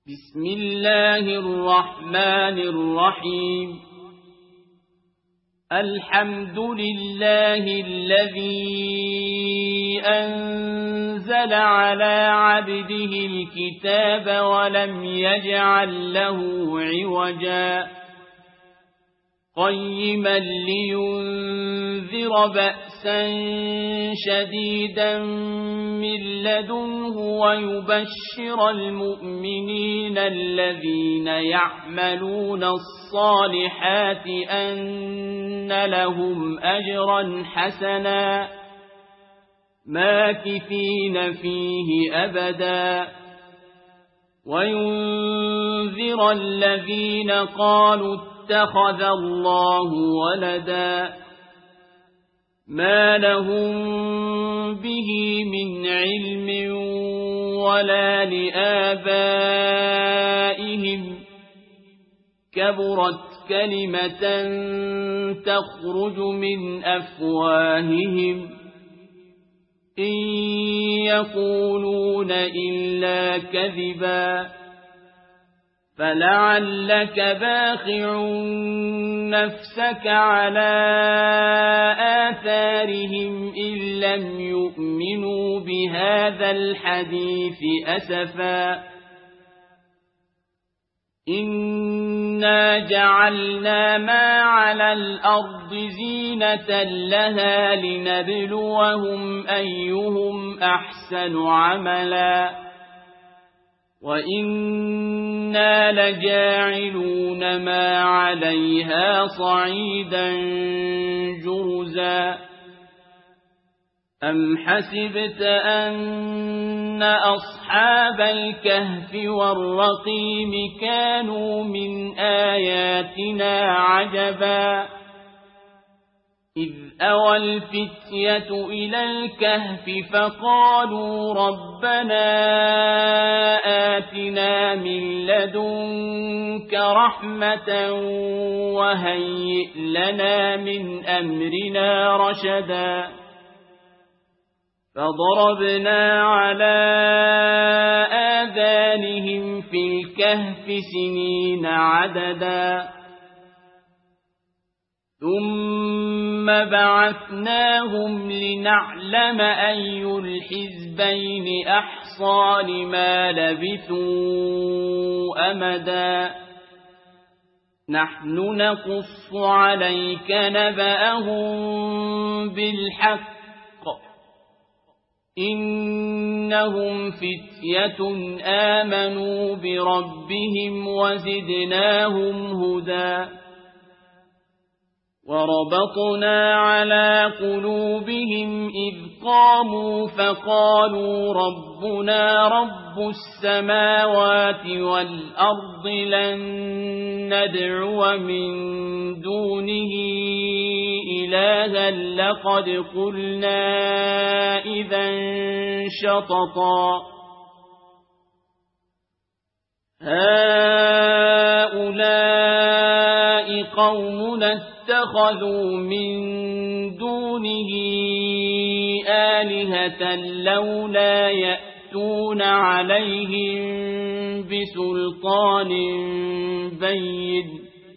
بسم الله الرحمن الرحيم الحمد لله الذي أنزل على عبده الكتاب ولم يجعل له عوجا قيما لينذر بأسا شديدا من لدنه ويبشر المؤمنين الذين يعملون الصالحات أن لهم أجرا حسنا ماكثين فيه أبدا وينذر الذين قالوا اتخذ الله ولدا ما لهم به من علم ولا لآبائهم كبرت كلمة تخرج من أفواههم إن يقولون إلا كذبا فلعلك باخع نفسك على آثارهم إن لم يؤمنوا بهذا الحديث أسفا إنا جعلنا ما على الأرض زينة لها لنبلوهم أيهم أحسن عملا وإنا لجاعلون ما عليها صعيدا جرزا أم حسبت أن أصحاب الكهف والرقيم كانوا من آياتنا عجبا إذ أوى الفتية إلى الكهف فقالوا ربنا آتنا من لدنك رحمة وهيئ لنا من أمرنا رشدا فضربنا على آذانهم في الكهف سنين عددا ثم بعثناهم لنعلم أي الحزبين أحصى لما لبثوا أمدا نحن نقص عليك نبأهم بالحق إنهم فتية آمنوا بربهم وزدناهم هدى وربطنا على قلوبهم إذ قاموا فقالوا ربنا رب السماوات والأرض لن ندعو من دونه إلها لقد قلنا إذا شططا هؤلاء قومنا اتخذوا من دونه آلهة لولا يأتون عليهم بسلطان بين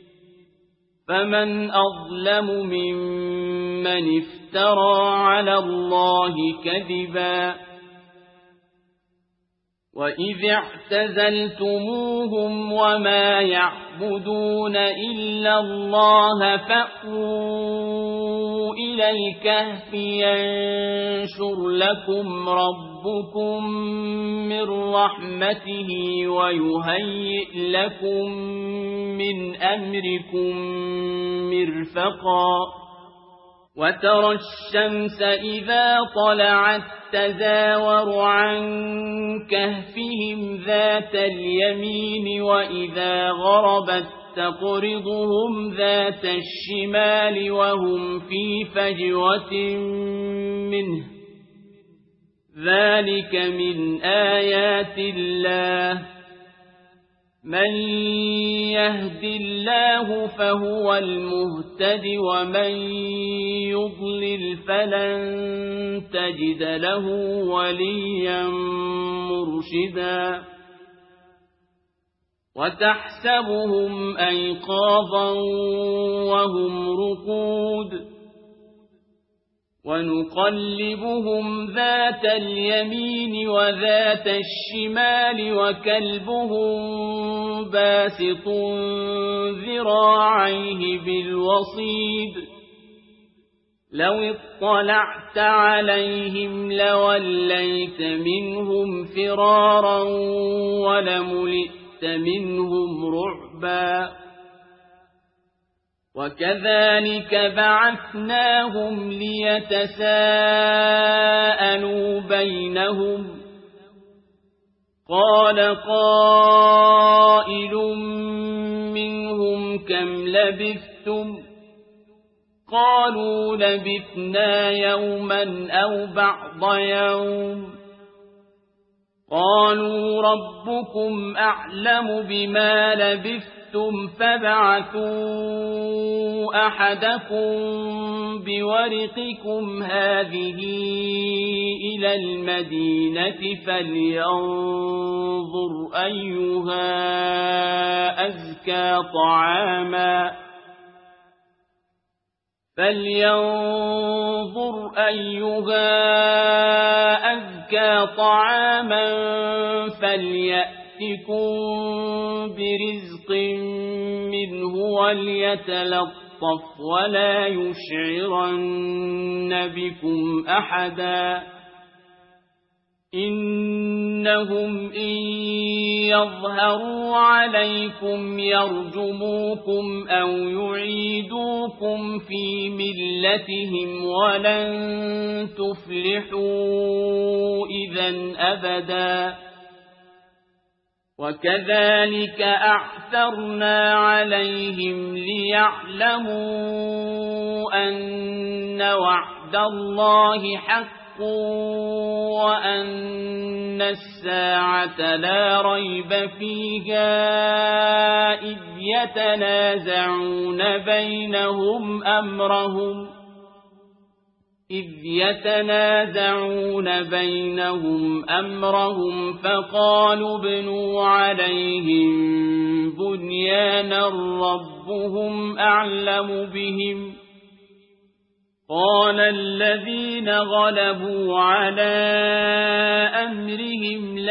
فمن أظلم ممن افترى على الله كذبا وإذ اعتزلتموهم وما يعبدون إلا الله فأووا إلى الكهف ينشر لكم ربكم من رحمته ويهيئ لكم من أمركم مرفقا وترى الشمس إذا طلعت تزاور عن كهفهم ذات اليمين وإذا غربت تقرضهم ذات الشمال وهم في فجوة منه ذلك من آيات الله من يهد الله فهو المهتد ومن يضلل فلن تجد له وليا مرشدا وتحسبهم أيقاظا وهم رقود ونقلبهم ذات اليمين وذات الشمال وكلبهم باسط ذراعيه بالوصيد لو اطلعت عليهم لوليت منهم فرارا ولملئت منهم رعبا وكذلك بعثناهم ليتساءلوا بينهم قال قائل منهم كم لبثتم قالوا لبثنا يوما أو بعض يوم قالوا ربكم أعلم بما لبثتم فابعثوا أحدكم بورقكم هذه إلى المدينة فلينظر أيها أزكى طعاما فليأتكم برزق منه وليتلطف ولا يشعرن بكم أحدا إنهم إن يظهروا عليكم يرجموكم أو يعيدوكم في ملتهم ولن تفلحوا إذا أبدا وكذلك أعثرنا عليهم ليعلموا أن وعد الله حق وأن الساعة لا ريب فيها إذ يتنازعون بينهم أمرهم فقالوا ابنوا عليهم بنيانا ربهم أعلم بهم قال الذين غلبوا على أمرهم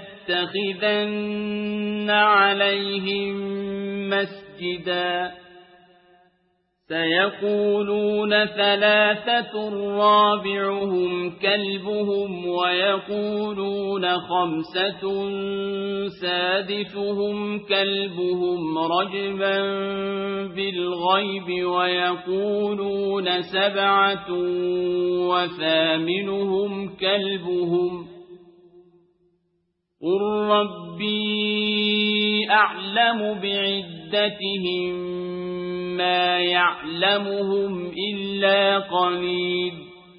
لنتخذن عليهم مسجدا سيقولون ثلاثة رابعهم كلبهم ويقولون خمسة سادسهم كلبهم رجما بالغيب ويقولون سبعة وثامنهم كلبهم قل ربي أعلم بعدتهم ما يعلمهم إلا قليل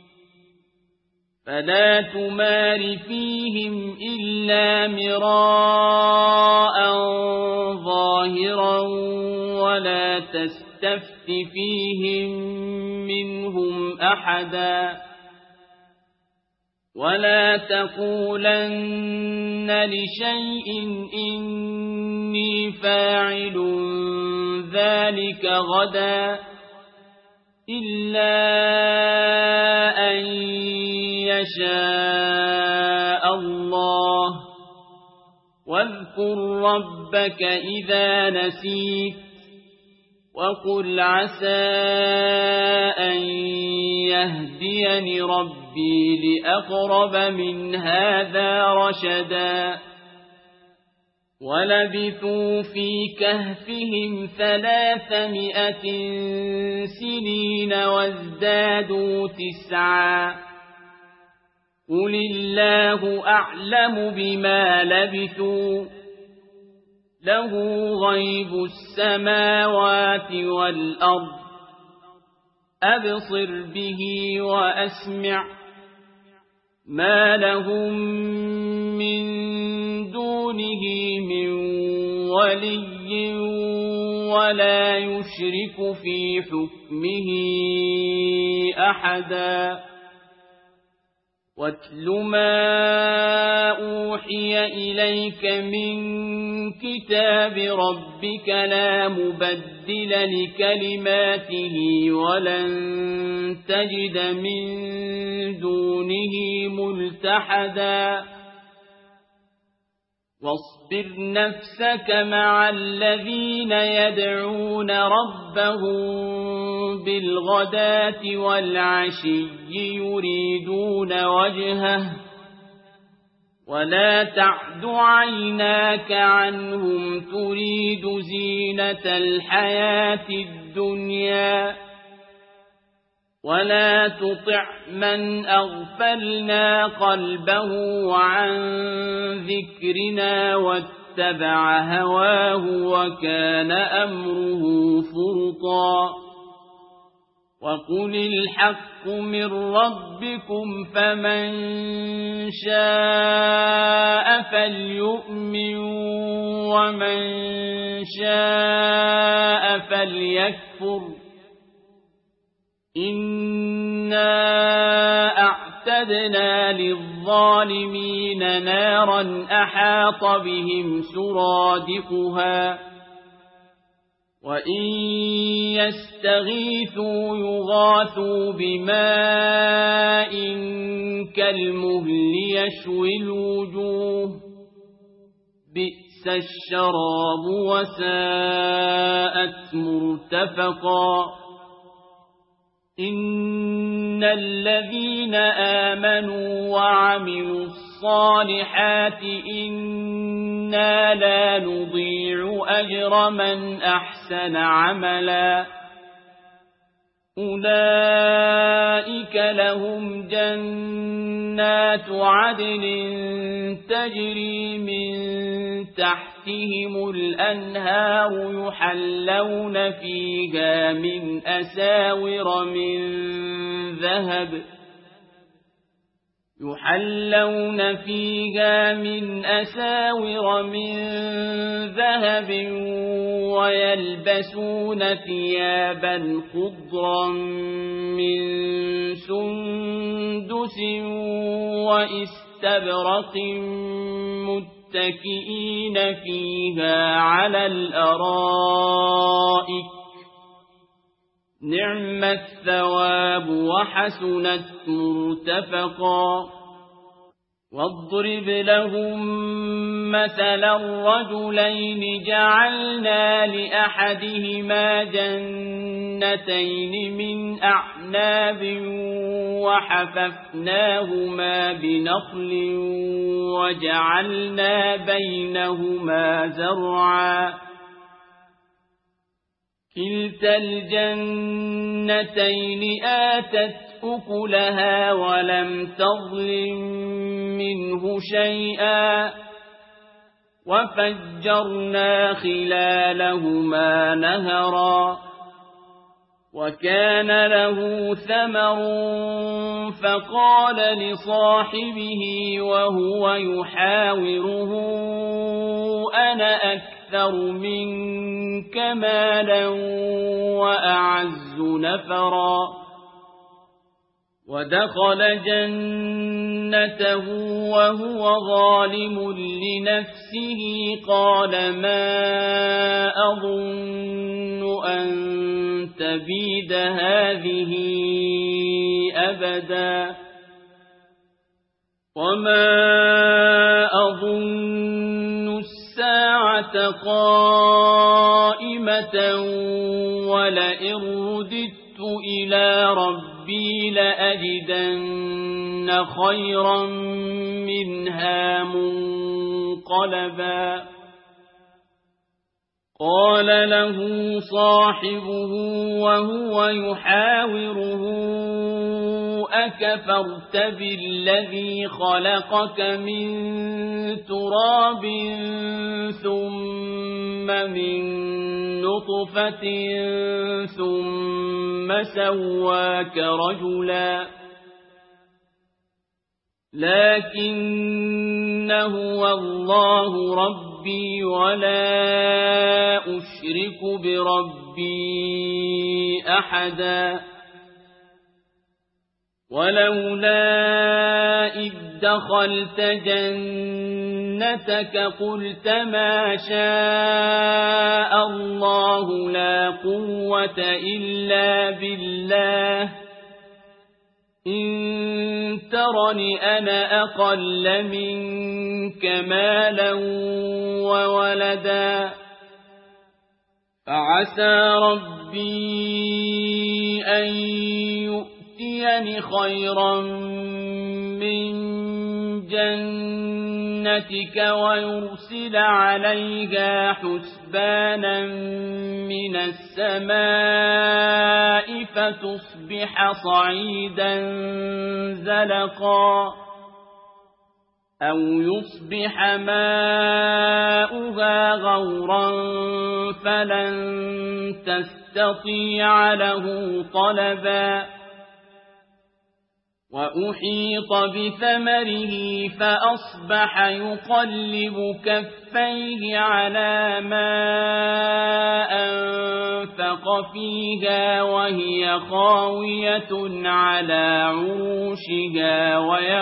فلا تمار فيهم إلا مراء ظاهرا ولا تستفت فيهم منهم أحدا ولا تقولن لشيء إني فاعل ذلك غدا إلا أن يشاء الله واذكر ربك إذا نسيت وقل عسى أن يهديني ربي لأقرب من هذا رشدا ولبثوا في كهفهم 300 سنين وازدادوا 9 قل الله أعلم بما لبثوا له غيب السماوات والأرض أبصر به وأسمع ما لهم من دونه من ولي ولا يشرك في حكمه أحدا واتل ما أوحي إليك من كتاب ربك لا مبدل لكلماته ولن تجد من دونه ملتحدا واصبر نفسك مع الذين يدعون ربهم بالغداة والعشي يريدون وجهه ولا تعد عيناك عنهم تريد زينة الحياة الدنيا ولا تطع من أغفلنا قلبه عن ذكرنا واتبع هواه وكان أمره فرطا وقل الحق من ربكم فمن شاء فليؤمن ومن شاء فليكفر إنا أعتدنا للظالمين نارا أحاط بهم سرادقها وإن يستغيثوا يغاثوا بماء كالمهل يشوي الوجوه بئس الشراب وساءت مرتفقا إن الذين آمنوا وعملوا الصالحات إنا لا نضيع أجر من أحسن عملا أولئك لهم جنات عدن تجري من تحتهم الأنهار يحلون فيها من أساور من ذهب ويلبسون ثيابا خضرا من سندس وإستبرق متكئين فيها على الأرائك نعم الثواب وحسنت مرتفقا واضرب لهم مثلا رجلين جعلنا لأحدهما جنتين من أعناب وحففناهما بنخل وجعلنا بينهما زرعا كلتا الجنتين آتت أكلها ولم تظلم منه شيئا وفجرنا خلالهما نهرا وكان له ثمر فقال لصاحبه وهو يحاوره أنا أكثر منك مالا وأعز نفرا ودخل جنته وهو ظالم لنفسه قال ما أظن أن تبيد هذه أبدا وما أظن الساعة قائمة ولئن رددت إلى ربي لأجدن خيرا منها منقلبا قال له صاحبه وهو يحاوره أكفرت بالذي خلقك من تراب ثم من نطفة ثم سواك رجلا لكن هو الله ربي ولا أشرك بربي أحدا ولولا إذ دخلت جنتك قلت ما شاء الله لا قوة إلا بالله إن ترني أنا أقل منك مالا وولدا فعسى ربي أن يؤتيني خيرا من جنتك ويرسل عليها حسبانا من السماء فتصبح صعيدا زلقا أو يصبح ماؤها غورا فلن تستطيع له طلبا وأحيط بثمره فأصبح يقلب كفيه على ما أنفق فيها وهي خاوية على عروشها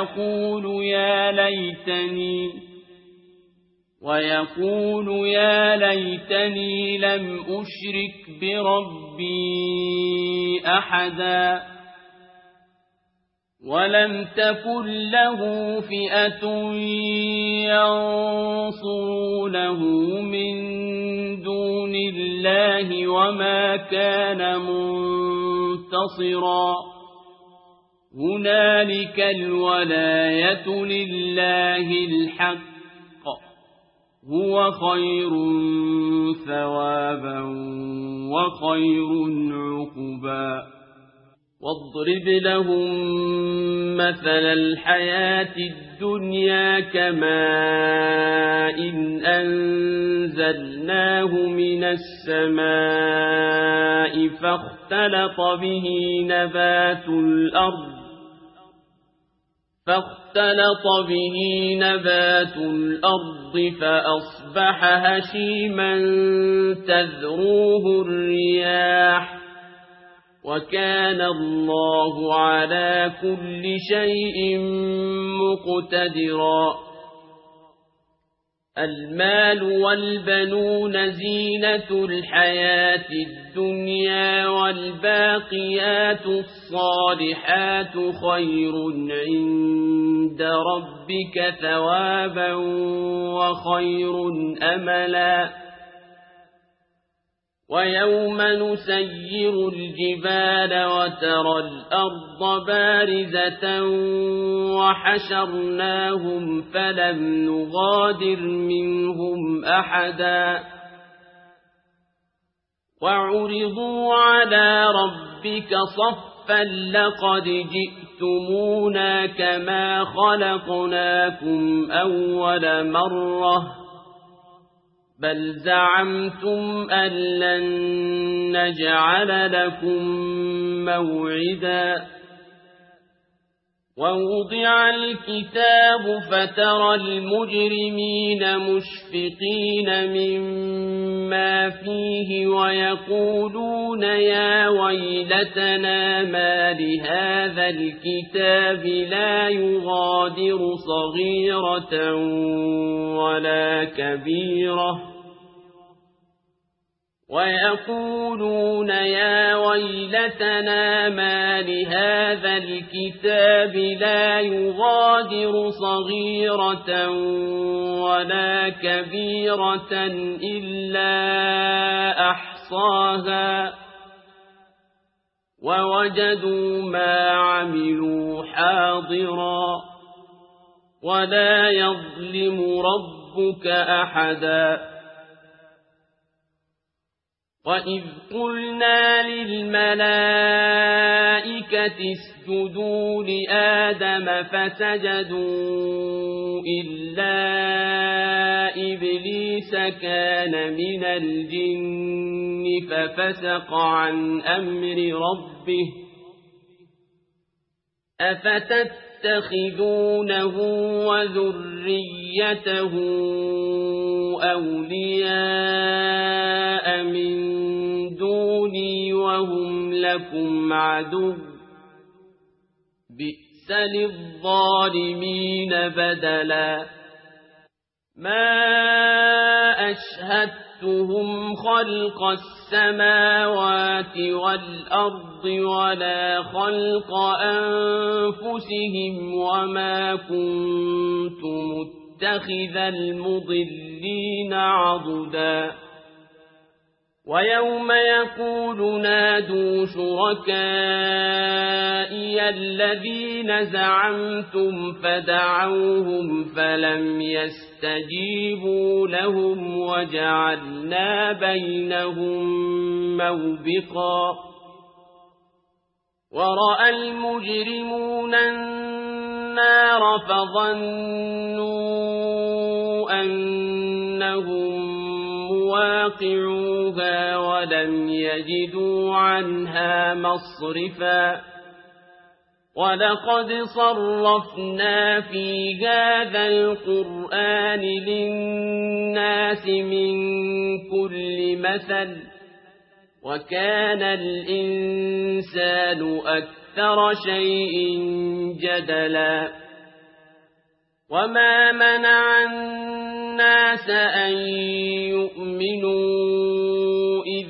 ويقول يا ليتني لم أشرك بربي أحدا ولم تكن له فئة ينصرونه من دون الله وما كان منتصرا هنالك الولاية لله الحق هو خير ثوابا وخير عقبا واضرب لهم مثل الحياة الدنيا كماء إن أنزلناه من السماء فاختلط به نبات الأرض فأصبح هشيما تذروه الرياح وكان الله على كل شيء مقتدرا المال والبنون زينة الحياة الدنيا والباقيات الصالحات خير عند ربك ثوابا وخير أملا ويوم نسير الجبال وترى الأرض بارزة وحشرناهم فلم نغادر منهم أحدا وعرضوا على ربك صفا لقد جئتمونا كما خلقناكم أول مرة بل زعمتم أن لن نجعل لكم موعدا ووضع الكتاب فترى المجرمين مشفقين مما فيه ويقولون يا ويلتنا ما لهذا الكتاب لا يغادر صغيرة ولا كبيرة ويقولون يا ويلتنا ما لهذا الكتاب لا يغادر صغيرة ولا كبيرة إلا أحصاها ووجدوا ما عملوا حاضرا ولا يظلم ربك أحدا وإذ قلنا للملائكة اسجدوا لآدم فسجدوا إلا إبليس كان من الجن ففسق عن أمر ربه أفتتخذونه وذريته أولياء من دوني وهم لكم عدو بئس للظالمين بدلا ما أشهدتهم خلق السماوات والأرض ولا خلق أنفسهم وما كنت متخذ المضلين عضدا ويوم يقول نادوا شركائي الذين زعمتم فدعوهم فلم يستجيبوا لهم وجعلنا بينهم موبقا ورأى المجرمون النار فظنوا أنهم مواقعوها ولم يجدوا عنها مصرفا ولقد صرفنا في هذا القرآن للناس من كل مثل وكان الإنسان أكثر شيء جدلا وما منع الناس أن يؤمنوا إذ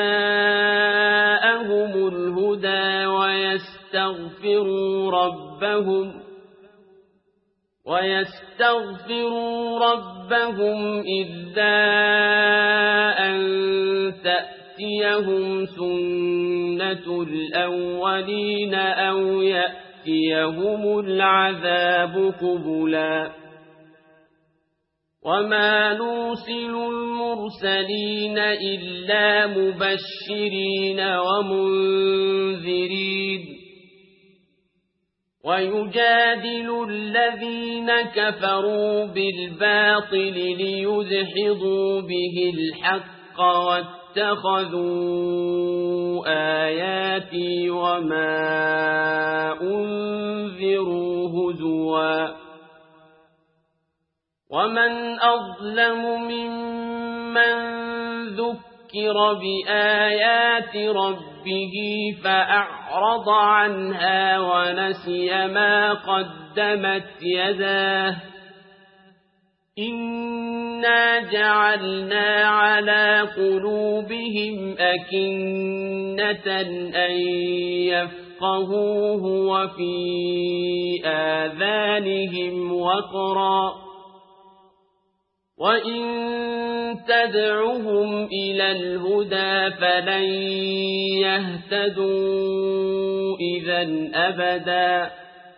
جاءهم الهدى ويستغفروا ربهم إذا أن تأتيهم سنة الأولين أو يأتيهم العذاب قبلا وما نرسل المرسلين إلا مبشرين ومنذرين ويجادل الذين كفروا بالباطل ليدحضوا به الحق واتخذوا آياتي وما أنذروا هزوا ومن أظلم ممن ذكر بآيات ربه فأعرض عنها ونسي ما قدمت يداه إنا جعلنا على قلوبهم أكنة أن يفقهوه وفي آذانهم وقرا وإن تدعهم إلى الهدى فلن يهتدوا إذا أبدا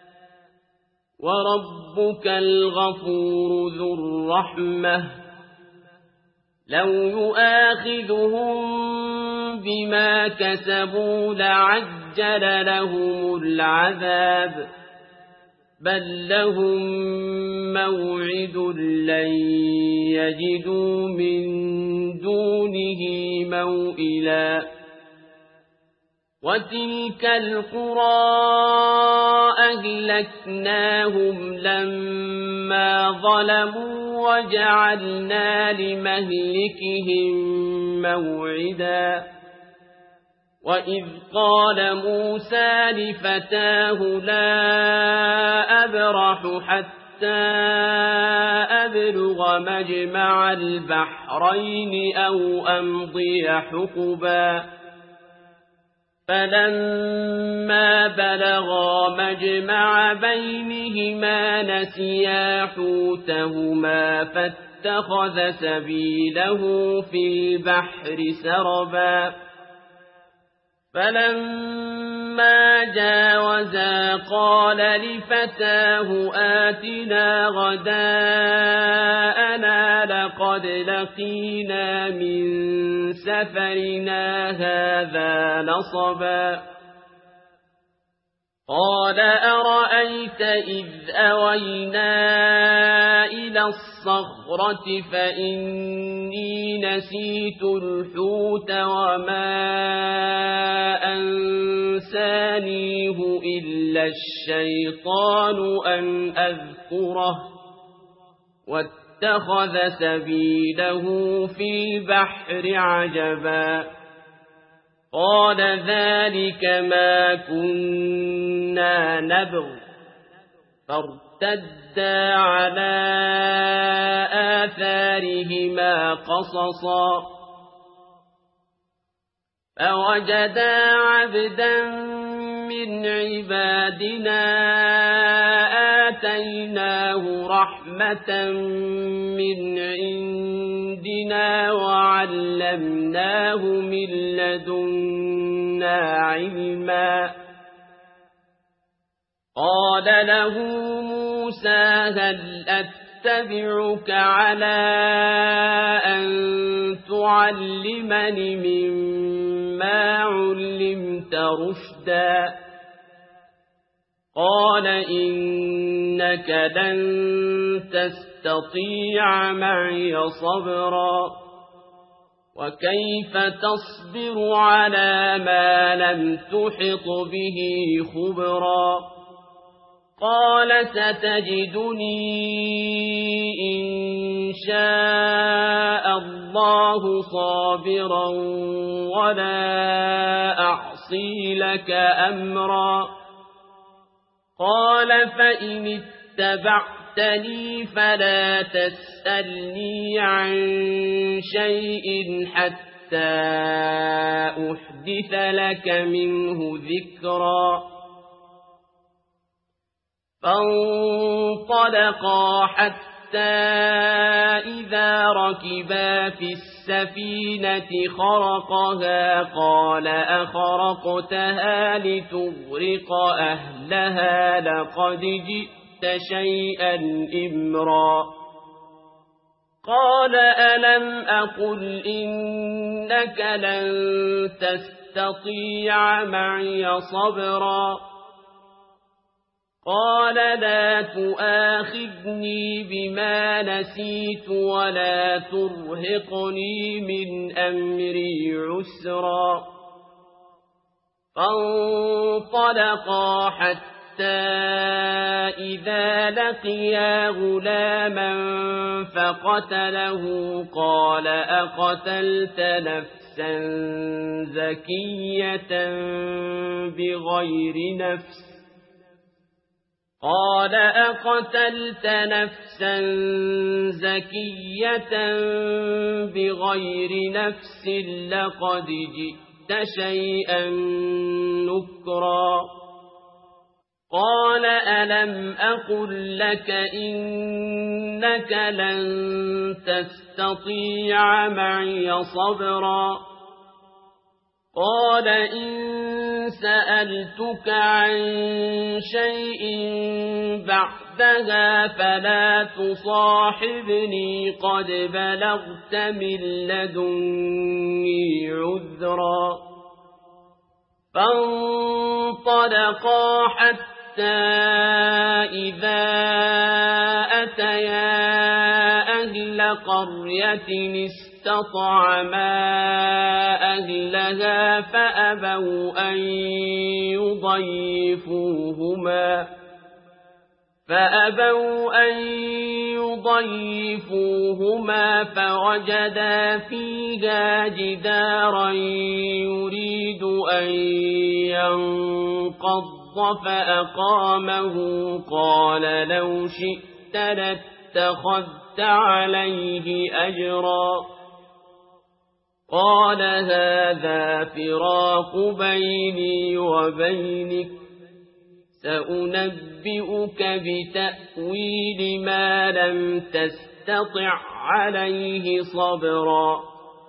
وربك الغفور ذو الرحمة لو يؤاخذهم بما كسبوا لعجل لهم العذاب بل لهم موعد لن يجدوا من دونه موئلا وتلك القرى أهلكناهم لما ظلموا وجعلنا لمهلكهم موعدا وإذ قال موسى لفتاه لا أبرح حتى أبلغ مجمع البحرين أو أمضي حقبا فلما بلغا مجمع بينهما نسيا حوتهما فاتخذ سبيله في البحر سربا فلما جاوزا قال لفتاه آتنا غداءنا لقد لقينا من سفرنا هذا نصبا قال أرأيت إذ أوينا إلى الصخرة فإني نسيت الحوت وما أنسانيه إلا الشيطان أن أذكره واتخذ سبيله في البحر عجبا قال ذلك ما كنا نبغ فارتدا على آثارهما قصصا فوجدا عبدا من عبادنا آتيناه رحمة من عندنا وعلمناه من لدنا علما قال له موسى هل أتبعك على أن تعلمني مما علمت رشدا قال إنك لن تستطيع معي صبرا وكيف تصبر على ما لم تحط به خبرا قال ستجدني إن شاء الله صابرا ولا أعصي لك أمرا قال فإن اتبعتني فلا تسألني عن شيء حتى أحدث لك منه ذكرا فانطلقا حتى إذا ركبا في السفينة خرقها قال أخرقتها لتغرق أهلها لقد جئت شيئا إمرا قال ألم أقل إنك لن تستطيع معي صبرا قال لا تؤاخذني بما نسيت ولا ترهقني من أمري عسرا فانطلقا حتى إذا لقيا غلاما فقتله قال أقتلت نفسا زكية بغير نفس قال أقتلت نفسا زكية بغير نفس لقد جئت شيئا نكرا قال ألم أقل لك إنك لن تستطيع معي صبرا قال إن سألتك عن شيء بعدها فلا تصاحبني قد بلغت من لدني عذرا فانطلقا حتى إذا أتيا أهل قرية استطعما أهلها فأبوا أن يضيفوهما فوجدا فيها جدارا يريد أن ينقض فأقامه قال لو شئت لاتخذت عليه أجرا قال هذا فراق بيني وبينك سأنبئك بتأويل ما لم تستطع عليه صبرا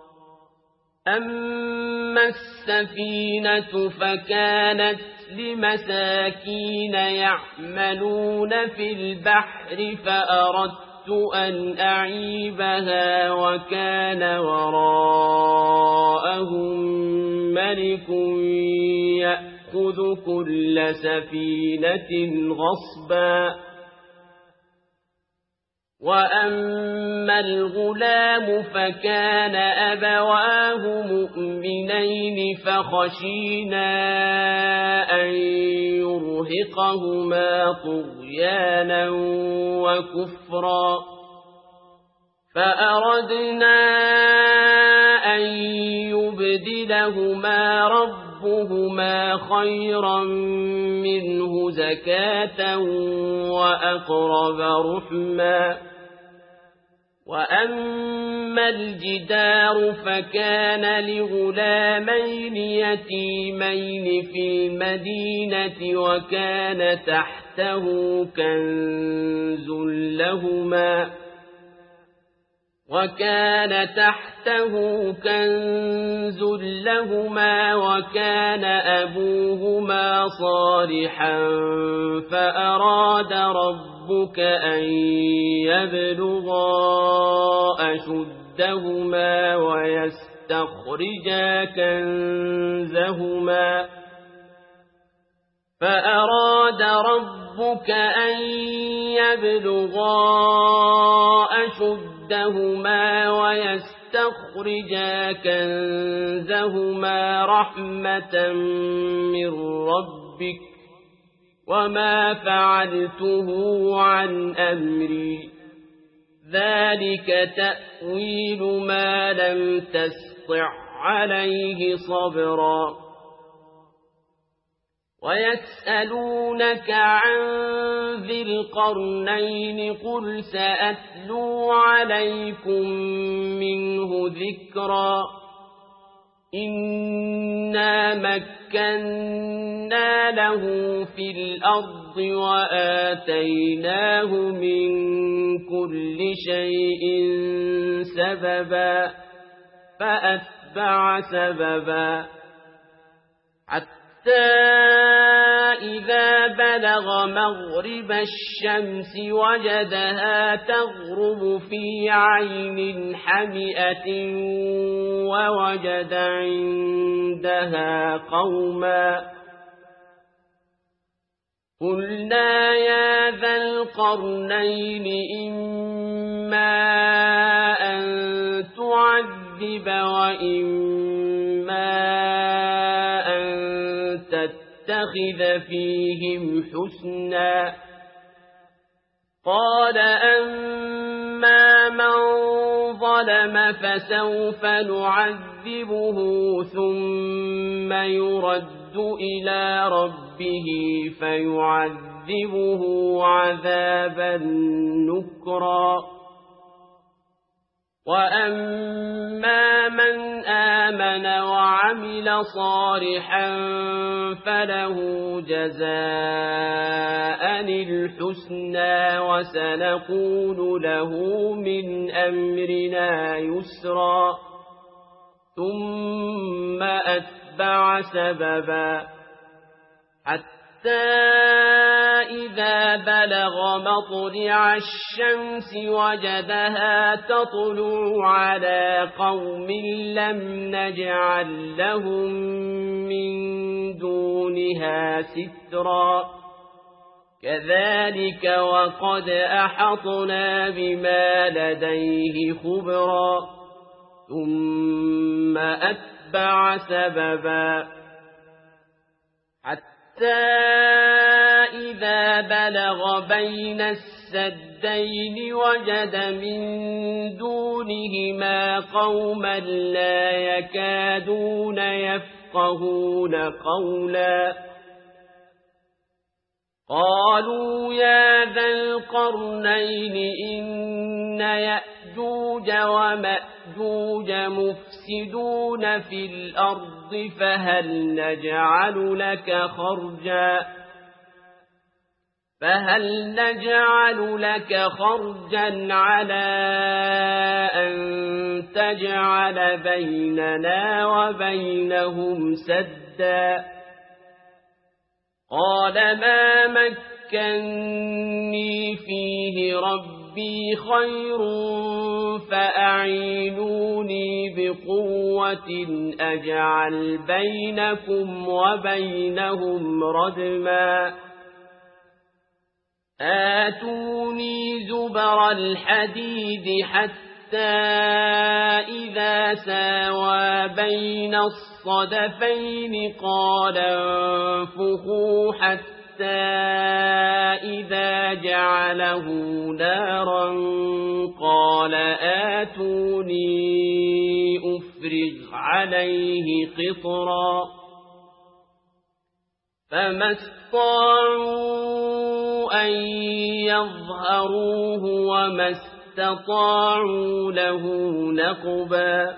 أما السفينة فكانت لمساكين يعملون في البحر فأردت أن أعيبها وكان وراءهم ملك يأخذ كل سفينة غصبا وأما الغلام فكان أبواه مؤمنين فخشينا أن يرهقهما طغيانا وكفرا فأردنا أن يبدلهما ربهما خيرا منه زكاة وأقرب رحما وأما الجدار فكان لغلامين يتيمين في المدينة وكان تحته كنز لهما وكان أبوهما صالحا فأراد ربك أن يبلغا أشدهما ويستخرجا كنزهما رحمة من ربك وما فعلته عن أمري ذلك تأويل ما لم تستطع عليه صبرا ويسألونك عن ذي القرنين قل سأتلو عليكم منه ذكرا إنا مكنا له في الأرض وآتيناه من كل شيء سببا فأتبع سببا حتى إذا بلغ مغرب الشمس وجدها تغرب في عين حمئة ووجد عندها قوما قلنا يا ذا القرنين إما أن تعذب وإما أن تتخذ فيهم حسنا قال أما من ظلم فسوف نعذبه ثم يرد إلى ربه فيعذبه عذابا نكرا وأما من آمن وعمل صالحا فله جزاء الحسنى وسنقول له من أمرنا يسرا ثم أتبع سببا حتى إذا بلغ مطلع الشمس وجدها تطلع على قوم لم نجعل لهم من دونها سترا كذلك وقد أحطنا بما لديه خبرا ثم أتبع سببا حتى إذا بلغ بين السدين وجد من دونهما قوما لا يكادون يفقهون قولا قالوا يا ذا القرنين إن يأجوج ومأجوج مفسدون في الأرض فهل نجعل لك خرجا على أن تجعل بيننا وبينهم سدا قال ما مكني فيه ربي خير فأعينوني بقوة أجعل بينكم وبينهم ردما آتوني زبر الحديد حتى إذا ساوى بين الصدفين قال انفخوا حتى إذا جعله نارا قال آتوني أفرغ عليه قطرا فما استطاعوا أن يظهروه وما استطاعوا له نقبا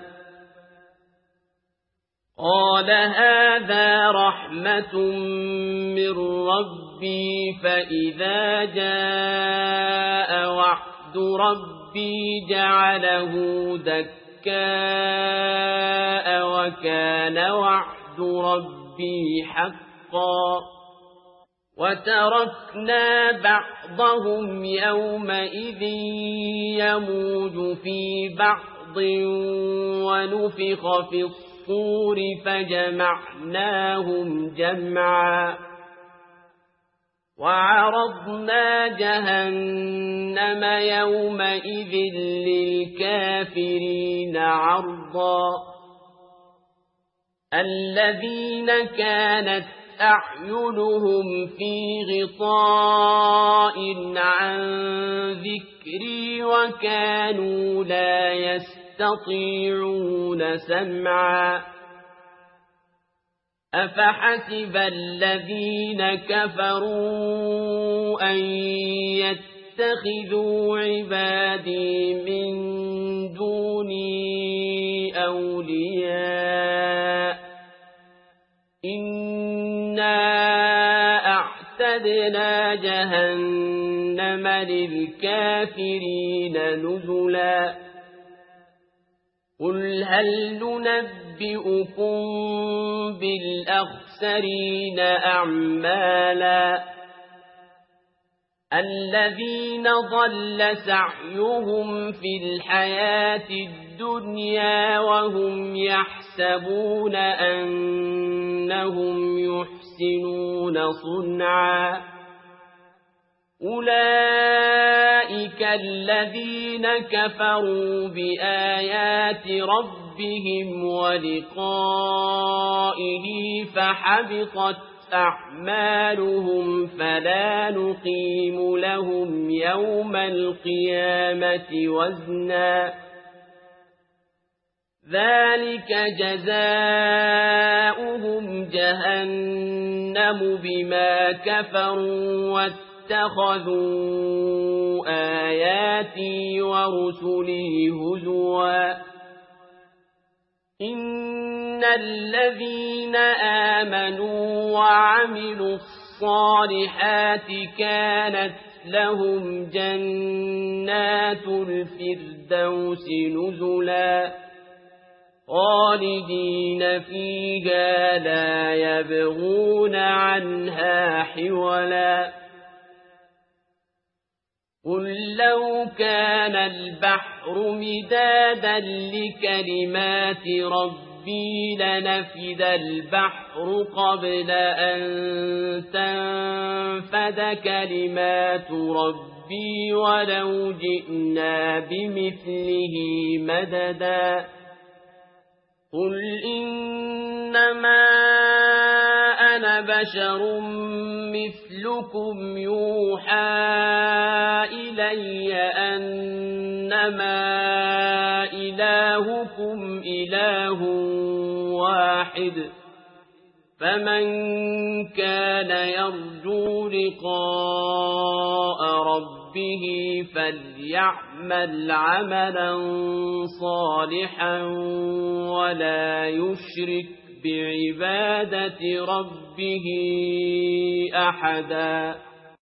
قال هذا رحمة من ربي فإذا جاء وعد ربي جعله دكاء وكان وعد ربي حقا وتركنا بعضهم يومئذ يموج في بعض ونفخ في الصور فجمعناهم جمعا وعرضنا جهنم يومئذ للكافرين عرضا الذين كانت أعينهم في غطاء عن ذكري وكانوا لا يستطيعون سمعا أفحسب الذين كفروا أن يتخذوا عبادي من دوني أولياء إنا أعتدنا جهنم للكافرين نزلا قل هل ننبئكم بالأخسرين أعمالا الذين ضل سعيهم في الحياة الدنيا وهم يحسبون أنهم يحسنون صنعا أولئك الذين كفروا بآيات ربهم ولقائه فحبطت أعمالهم فلا نقيم لهم يوم القيامة وزنا ذلك جزاؤهم جهنم بما كفروا واتخذوا آياتي ورسلي هزوا إن الذين آمنوا وعملوا الصالحات كانت لهم جنات الفردوس نزلا خالدين فيها لا يبغون عنها حولا قل لو كان البحر مدادا لكلمات ربي لنفد البحر قبل أن تنفد كلمات ربي ولو جئنا بمثله مددا قل إنما أنا بشر مثلكم يوحى إلي أنما إلهكم إله واحد فمن كان يرجو لقاء ربه فليعمل عملا صالحا ولا يشرك بعبادة ربه أحدا